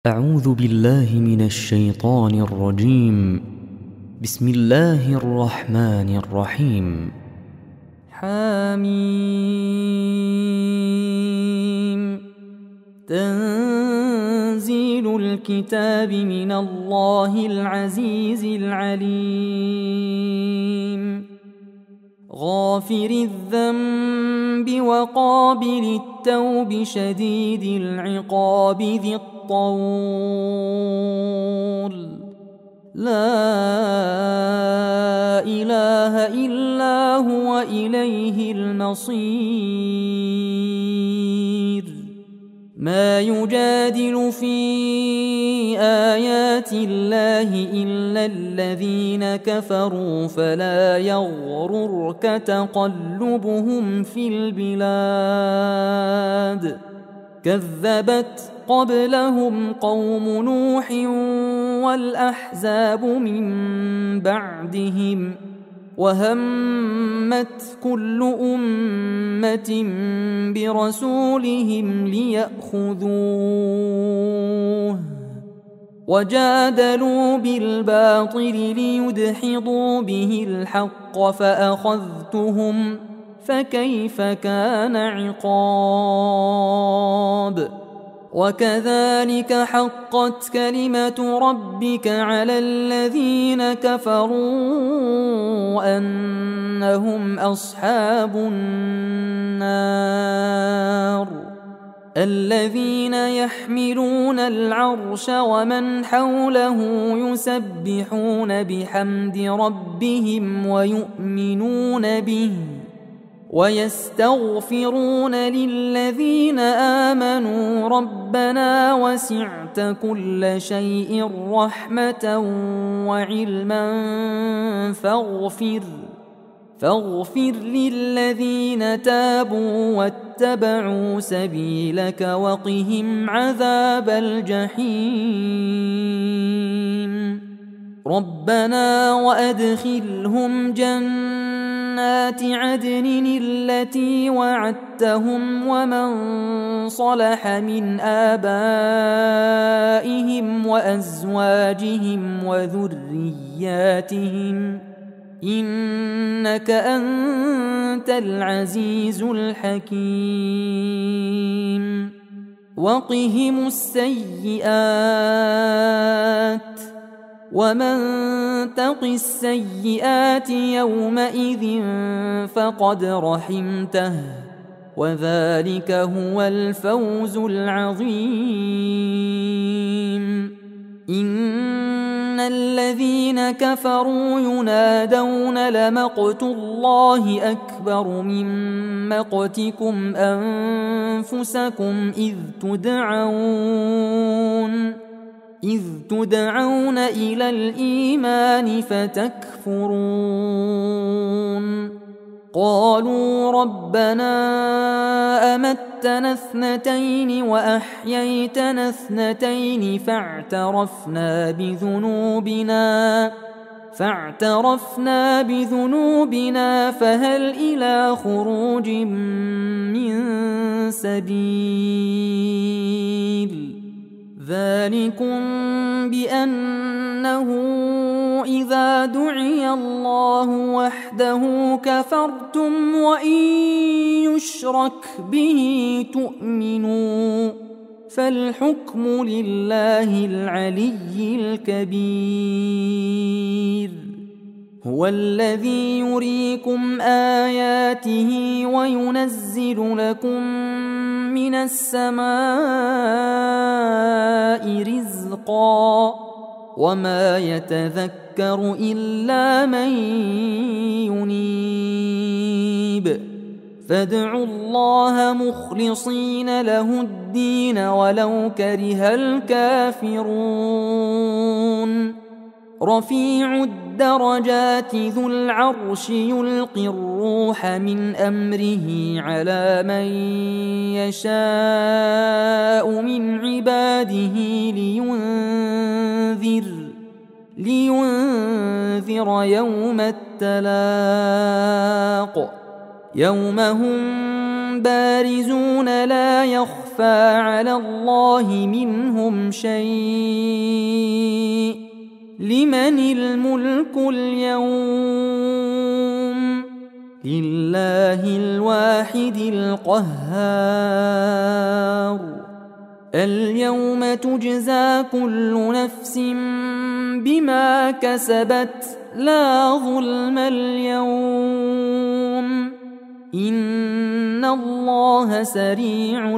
أعوذ بالله من الشيطان الرجيم. بسم الله الرحمن الرحيم. حميم. تنزيل الكتاب من الله العزيز العليم. غافر الذنب وقابل التوب شديد العقاب ذي الطول. لا إله إلا هو إليه المصير. ما يجادل في آيات الله إلا الذين كفروا فلا يغررك تقلبهم في البلاد. كذبت قبلهم قوم نوح والأحزاب من بعدهم وهمت كل أمة برسولهم ليأخذوه وجادلوا بالباطل ليدحضوا به الحق فأخذتهم فكيف كان عقاب. وكذلك حقت كلمة ربك على الذين كفروا أنهم أصحاب النار. الذين يحملون العرش ومن حوله يسبحون بحمد ربهم ويؤمنون به ويستغفرون للذين آمنوا ربنا وسعت كل شيء رحمة وعلما فاغفر للذين تابوا واتبعوا سبيلك وقهم عذاب الجحيم. ربنا وأدخلهم جنات عدن التي وعدتهم ومن صلح من آبائهم وأزواجهم وذرياتهم إنك أنت العزيز الحكيم. وقهم السيئات ومن تق السيئات يومئذ فقد رحمته وذلك هو الفوز العظيم. إن الذين كفروا ينادون لمقت الله أكبر من مقتكم أنفسكم إذ تدعون إلى الإيمان فتكفرون. قالوا ربنا أمتنا اثنتين وأحييتنا اثنتين فاعترفنا بذنوبنا فهل إلى خروج من سبيل. ذلكم بأنه إذا دعي الله وحده كفرتم وإن يشرك به تؤمنوا فالحكم لله العلي الكبير. هو الذي يريكم آياته وينزل لكم من السماء رزقا وما يتذكر إلا من ينيب. فادعوا الله مخلصين له الدين ولو كره الكافرون. رفيع الدرجات ذو العرش يلقي الروح من أمره على من يشاء من عباده لينذر يوم التلاق. يوم هم بارزون لا يخفى على الله منهم شيء لمن الملك اليوم لله الواحد القهار اليوم تجزى كل نفس بما كسبت لا ظلم اليوم إن الله سريع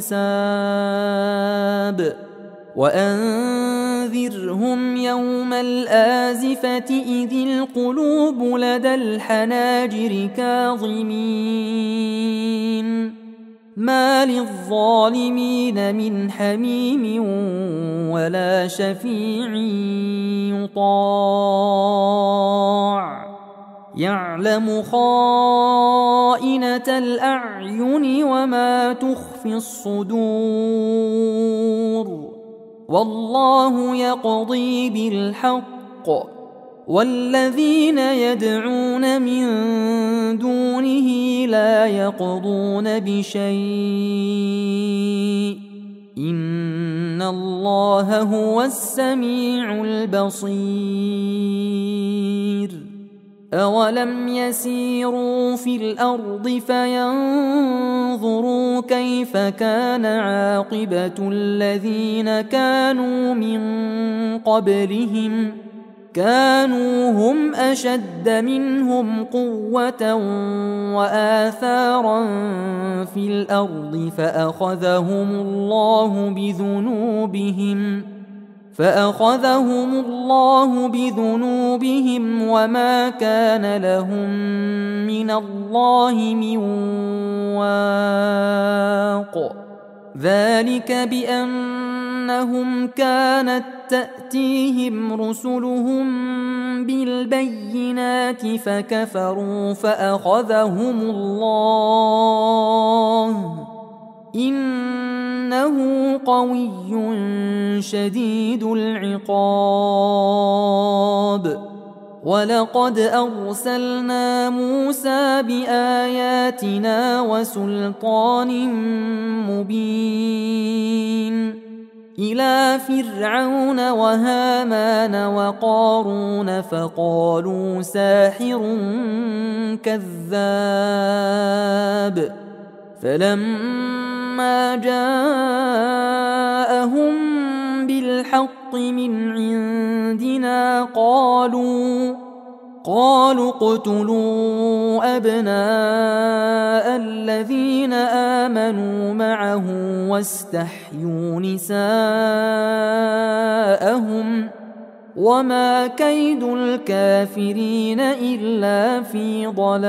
الحساب وأنذرهم يوم الآزفة إذ القلوب لدى الحناجر كاظمين ما للظالمين من حميم ولا شفيع يطاع يعلم خائنة الأعين وما تخفي الصدور والله يقضي بالحق والذين يدعون من دونه لا يقضون بشيء إن الله هو السميع البصير أولم يسيروا في الأرض فينظروا كيف كان عاقبة الذين كانوا من قبلهم كانوا هم أشد منهم قوة وآثارا في الأرض فأخذهم الله بذنوبهم وما كان لهم من الله من واق ذلك بأنهم كانت تأتيهم رسلهم بالبينات فكفروا فأخذهم الله إنه قوي شديد العقاب ولقد أرسلنا موسى بآياتنا وسلطان مبين إلى فرعون وهامان وقارون فقالوا ساحر كذاب فلما جاءهم بالحق من عندنا قالوا اقتلوا أبناء الذين آمنوا معه واستحيوا نساءهم وما كيد الكافرين إلا في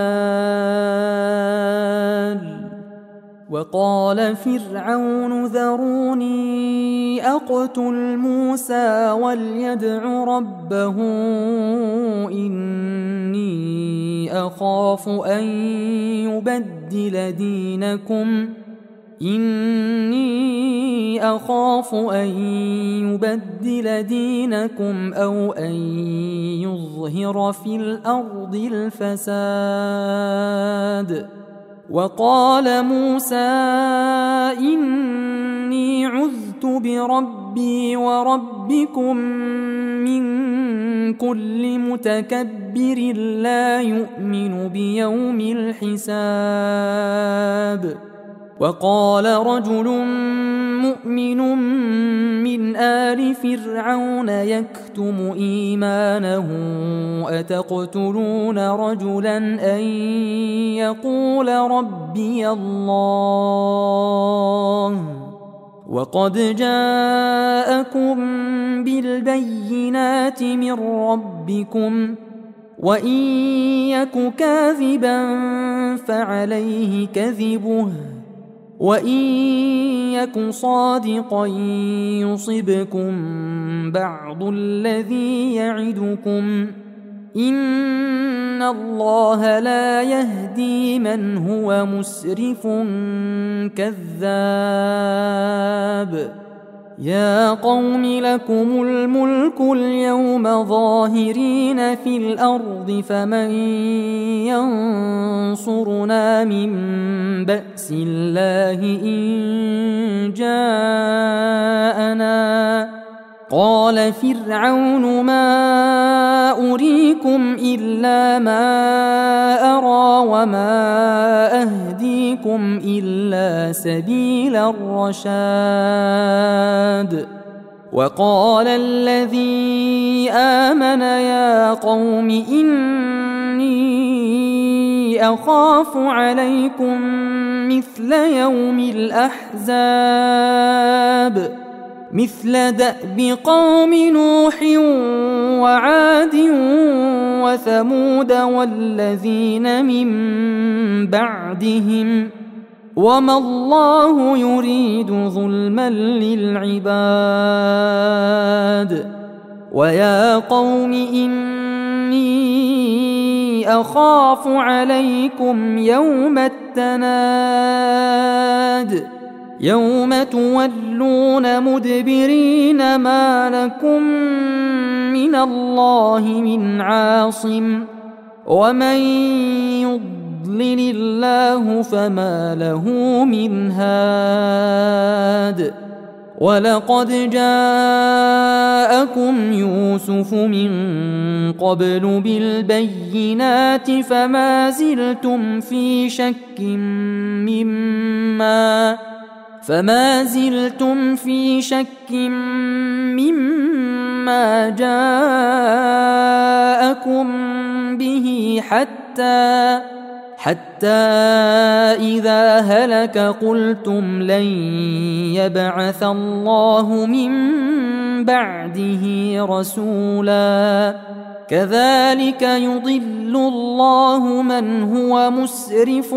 ضلال وقال فرعون ذروني أقتل موسى وليدع ربه إني أخاف أن يبدل دينكم أو أن يظهر في الأرض الفساد وقال موسى إني عذت بربي وربكم من كل متكبر لا يؤمن بيوم الحساب وقال رجل مؤمن من آل فرعون يكتم إيمانه أتقتلون رجلا أن يقول ربي الله وقد جاءكم بالبينات من ربكم وإن يك كاذبا فعليه كذبه وإن يك صادقا يصبكم بعض الذي يعدكم إن الله لا يهدي من هو مسرف كذاب يا قوم لكم الملك اليوم ظاهرين في الأرض فمن ينصرنا من بأس الله إن جاءنا قال فرعون ما أريكم إلا ما أرى وما أهديكم إلا سبيل الرشاد وقال الذي آمن يا قوم إني أخاف عليكم مثل يوم الأحزاب مثل دأب قوم نوح وعاد وثمود والذين من بعدهم وما الله يريد ظلما للعباد ويا قوم إني أخاف عليكم يوم التناد يوم تولون مدبرين ما لكم من الله من عاصم ومن يضلل الله فما له من هاد ولقد جاءكم يوسف من قبل بالبينات فما زلتم في شك مما جاءكم به حتى إذا هلك قلتم لن يبعث الله من بعده رسولا كذلك يضل الله من هو مسرف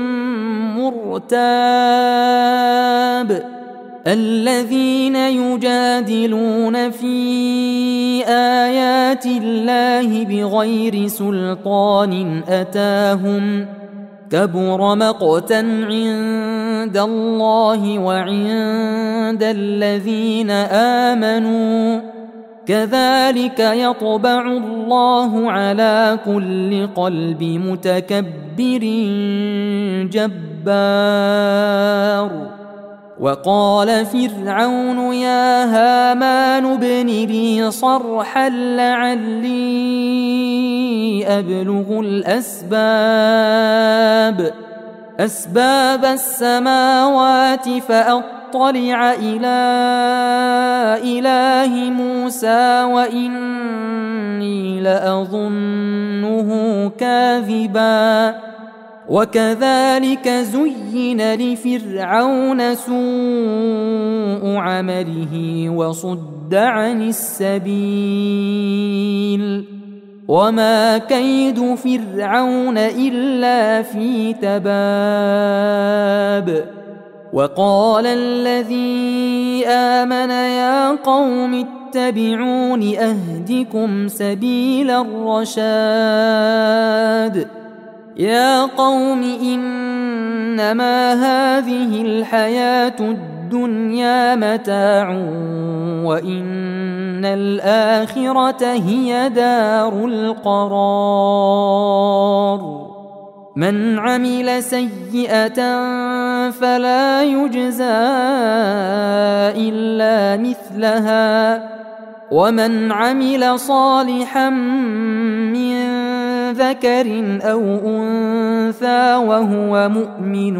مرتاب الذين يجادلون في آيات الله بغير سلطان أتاهم كبر مقتا عند الله وعند الذين آمنوا كذلك يطبع الله على كل قلب متكبر جبار وقال فرعون يا هامان ابن لي صرحا لعلي أبلغ أسباب السماوات فأطلع إلى إله موسى وإني لأظنه كاذبا وكذلك زين لفرعون سوء عمله وصد عن السبيل وما كيد فرعون إلا في تباب وقال الذي آمن يا قوم اتبعون أهدكم سبيل الرشاد يا قوم إنما هذه الحياة الدنيا متاع وإن الآخرة هي دار القرار من عمل سيئة فلا يجزى إلا مثلها ومن عمل صالحا من ذكر أو أنثى وهو مؤمن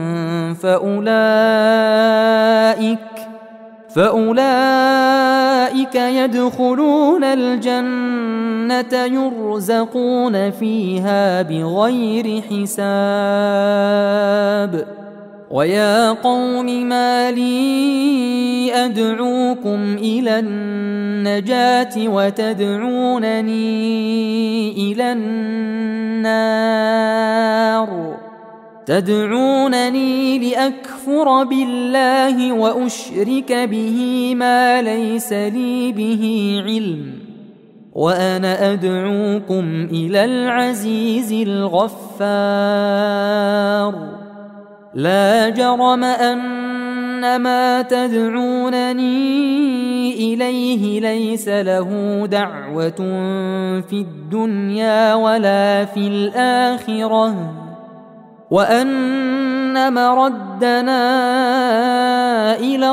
فأولئك يدخلون الجنة يرزقون فيها بغير حساب ويا قوم ما لي أدعوكم إلى النجاة وتدعونني إلى النار تدعونني لأكفر بالله وأشرك به ما ليس لي به علم وأنا أدعوكم إلى العزيز الغفار لا جرم أن ما تدعونني إليه ليس له دعوة في الدنيا ولا في الآخرة وأن مردنا إلى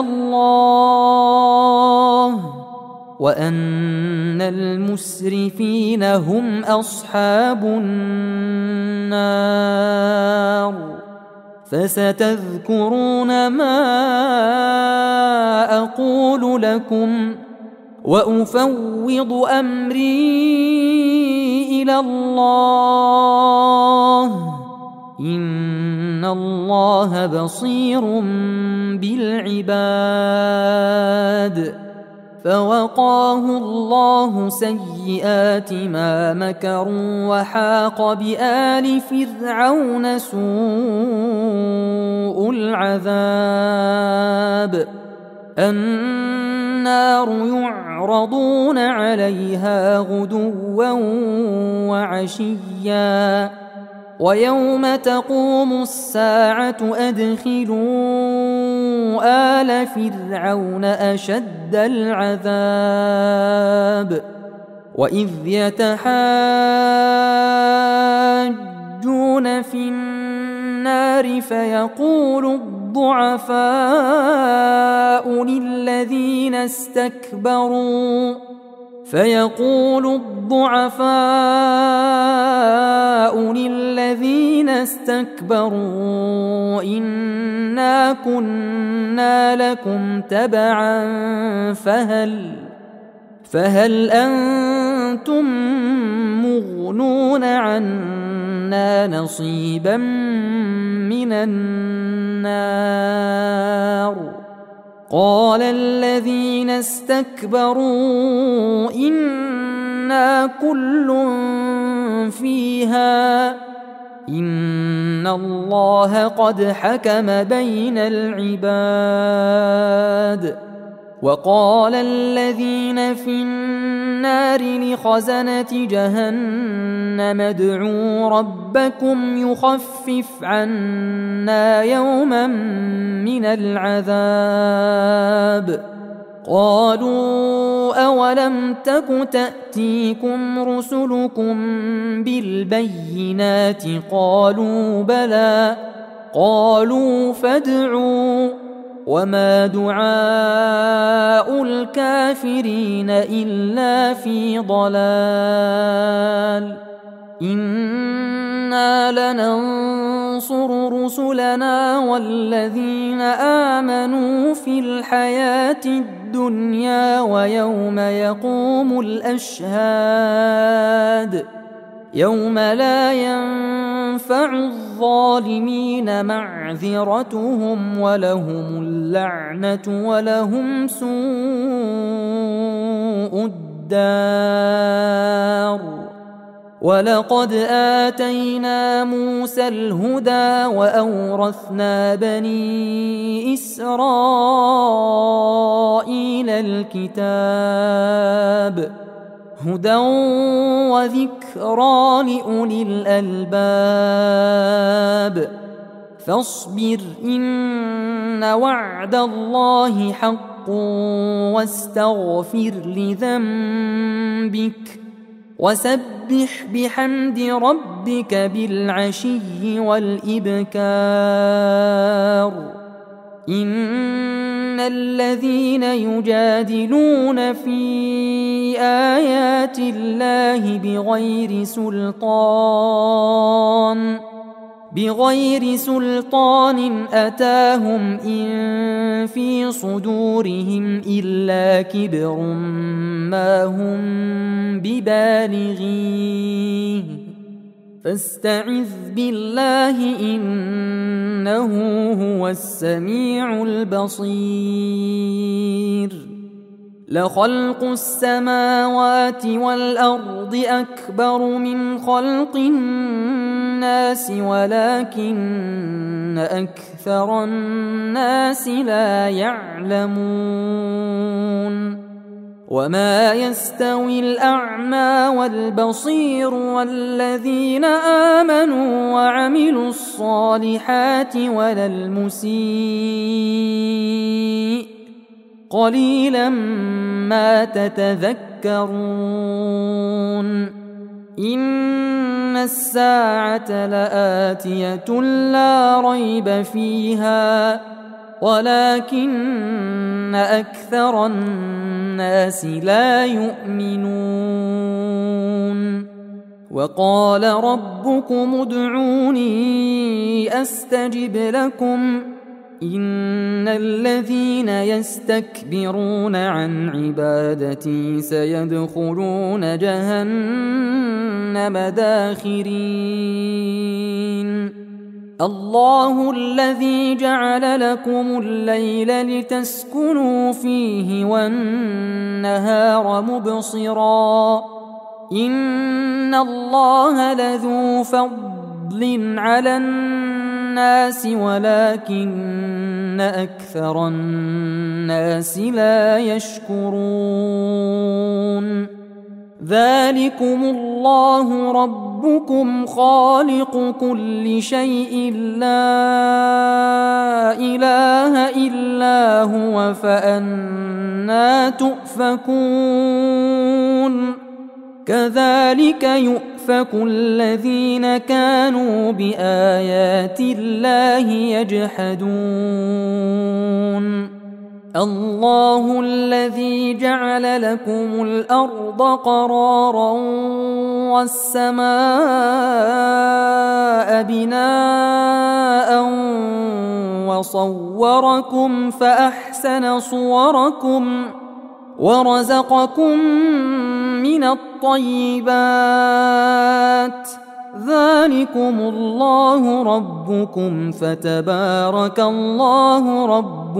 الله وأن المسرفين هم أصحاب النار فستذكرون ما أقول لكم وأفوض أمري إلى الله إن الله بصير بالعباد فوقاه الله سيئات ما مكروا وحاق بآل فرعون سوء العذاب النار يعرضون عليها غدوا وعشيا ويوم تقوم الساعة أدخلوا آل فرعون أشد العذاب وإذ يتحاجون في النار فيقول الضعفاء للذين استكبروا إنا كنا لكم تبعا فهل أنتم مغنون عنا نصيبا من النار قال الذين استكبروا إنا كل فيها إن الله قد حكم بين العباد وقال الذين في النار لخزنة جهنم ادعوا ربكم يخفف عنا يوما من العذاب قالوا أولم تك تأتيكم رسلكم بالبينات قالوا بلى قالوا فادعوا وما دعاء الكافرين إلا في ضلال إنا لننصر رسلنا والذين آمنوا في الحياة الدنيا ويوم يقوم الأشهاد يوم لا ينفع الظالمين معذرتهم ولهم اللعنة ولهم سوء الدار ولقد آتينا موسى الهدى وأورثنا بني إسرائيل الكتاب هدى وذكرى لأولي الألباب فاصبر إن وعد الله حق واستغفر لذنبك وسبح بحمد ربك بالعشي والإبكار إن الذين يجادلون في آيات الله بغير سلطان أتاهم إن في صدورهم إلا كبر ما هم ببالغيه فاستعذ بالله إنه هو السميع البصير لخلق السماوات والأرض أكبر من خلق الناس ولكن أكثر الناس لا يعلمون وما يستوي الأعمى والبصير والذين آمنوا وعملوا الصالحات ولا المسيء قليلا ما تتذكرون إن الساعة لآتية لا ريب فيها ولكن أكثر الناس لا يؤمنون وقال ربكم ادعوني أستجب لكم إن الذين يستكبرون عن عبادتي سيدخلون جهنم داخرين الله الذي جعل لكم الليل لتسكنوا فيه والنهار مبصرا إن الله لذو فضل على الناس ولكن أكثر الناس لا يشكرون ذلكم الله ربكم خالق كل شيء لا إله إلا هو فأنى تؤفكون كذلك يؤفك الذين كانوا بآيات الله يجحدون الله الذي جعل لكم الأرض قرارا والسماء بناء وصوركم فأحسن صوركم ورزقكم من الطيبات ذلكم الله ربكم فتبارك الله رب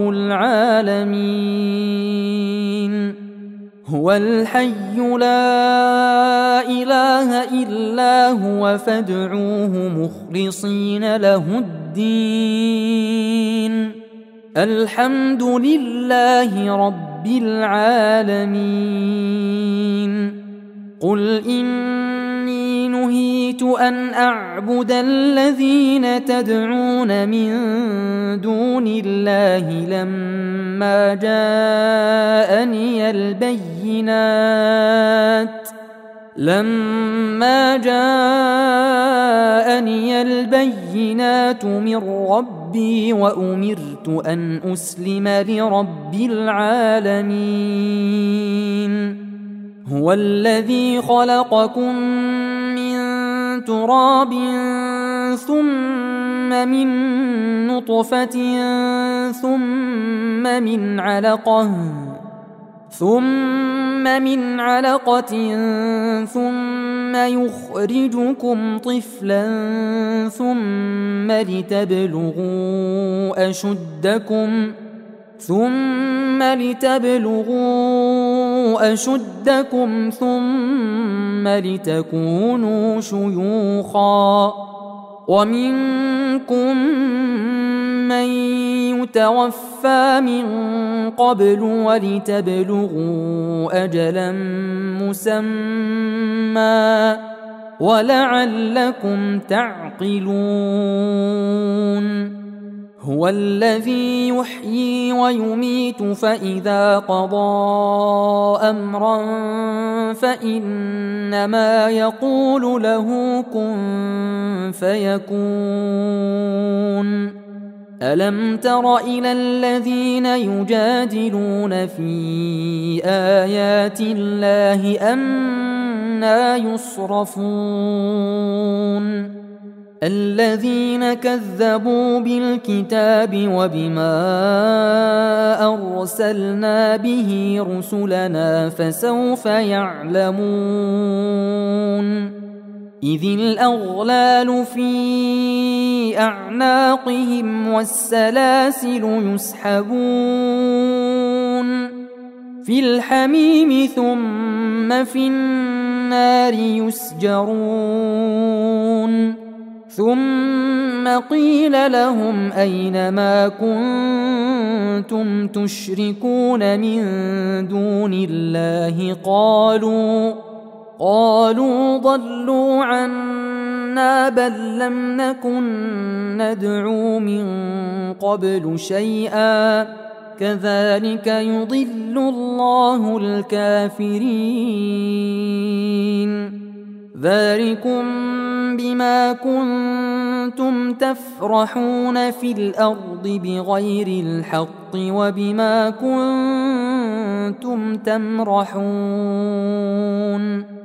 العالمين هو الحي لا إله إلا هو فادعوه مخلصين له الدين الحمد لله رب العالمين قل إني نهيت أن أعبد الذين تدعون من دون الله لما جاءني البينات من ربي وأمرت أن أسلم لرب العالمين هو الذي خلقكم من تراب ثم من نطفة ثم من علقة ثم يخرجكم طفلا ثم لتبلغوا أشدكم ثم لتكونوا شيوخا ومنكم من يتوفى من قبل ولتبلغوا أجلا مسمى ولعلكم تعقلون هو الذي يحيي ويميت فإذا قضى أمرا فإنما يقول له كن فيكون ألم تر إلى الذين يجادلون في آيات الله أنى يصرفون الذين كذبوا بالكتاب وبما أرسلنا به رسلنا فسوف يعلمون إذ الأغلال في أعناقهم والسلاسل يسحبون في الحميم ثم في النار يسجرون ثم قيل لهم أين ما كنتم تشركون من دون الله قالوا ضلوا عنا بل لم نكن ندعو من قبل شيئا كذلك يضل الله الكافرين ذلكم بما كنتم تفرحون في الأرض بغير الحق وبما كنتم تمرحون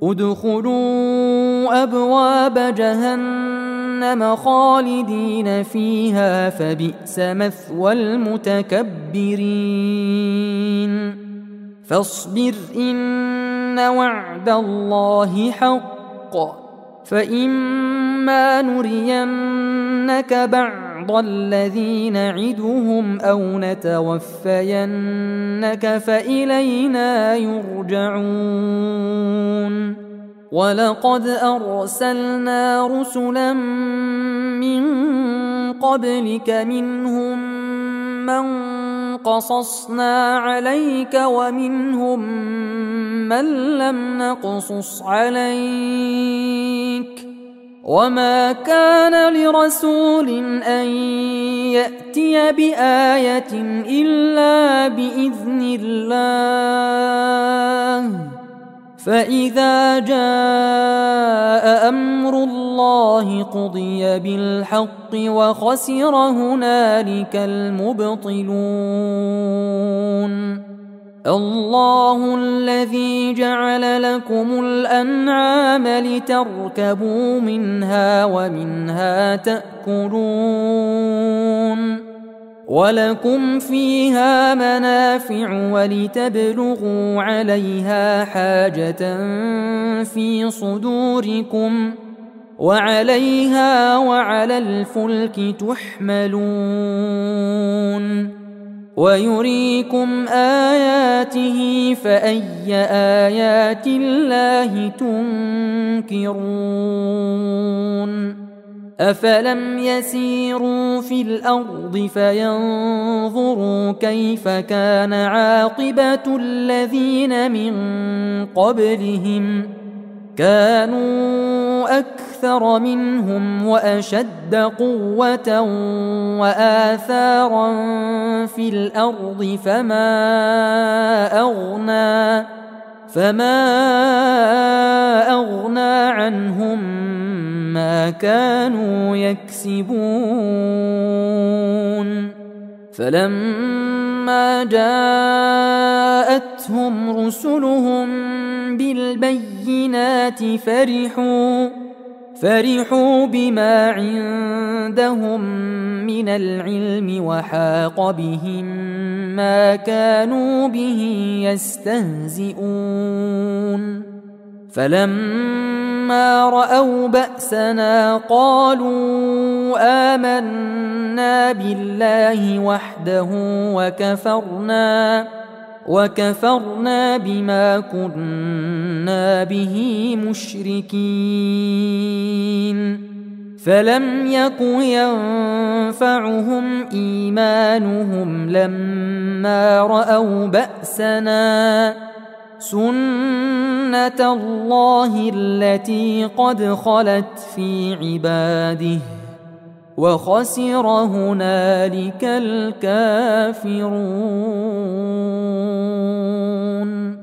ادخلوا أبواب جهنم خالدين فيها فبئس مثوى المتكبرين فاصبر إن وعد الله حق فإما نرينك بعض الذي نعدهم أو نتوفينك فإلينا يرجعون ولقد أرسلنا رسلا من قبلك منهم من قصصنا عليك ومنهم من لم نقصص عليك وما كان لرسول أن يأتي بآية إلا بإذن الله فإذا جاء أمر الله قضي بالحق وخسر هنالك المبطلون الله الذي جعل لكم الأنعام لتركبوا منها ومنها تأكلون ولكم فيها منافع ولتبلغوا عليها حاجة في صدوركم وعليها وعلى الفلك تحملون ويريكم آياته فأي آيات الله تنكرون أفلم يسيروا في الأرض فينظروا كيف كان عاقبة الذين من قبلهم كانوا أكثر منهم وأشد قوة وآثارا في الأرض فما أغنى عنهم ما كانوا يكسبون فلما جاءتهم رسلهم بالبينات فرحوا بما عندهم من العلم وحاق بهم ما كانوا به يستهزئون فلما رأوا بأسنا قالوا آمنا بالله وحده وكفرنا بما كنا به مشركين فلم يك ينفعهم إيمانهم لما رأوا بأسنا سنة الله التي قد خلت في عباده وخسر هنالك الكافرون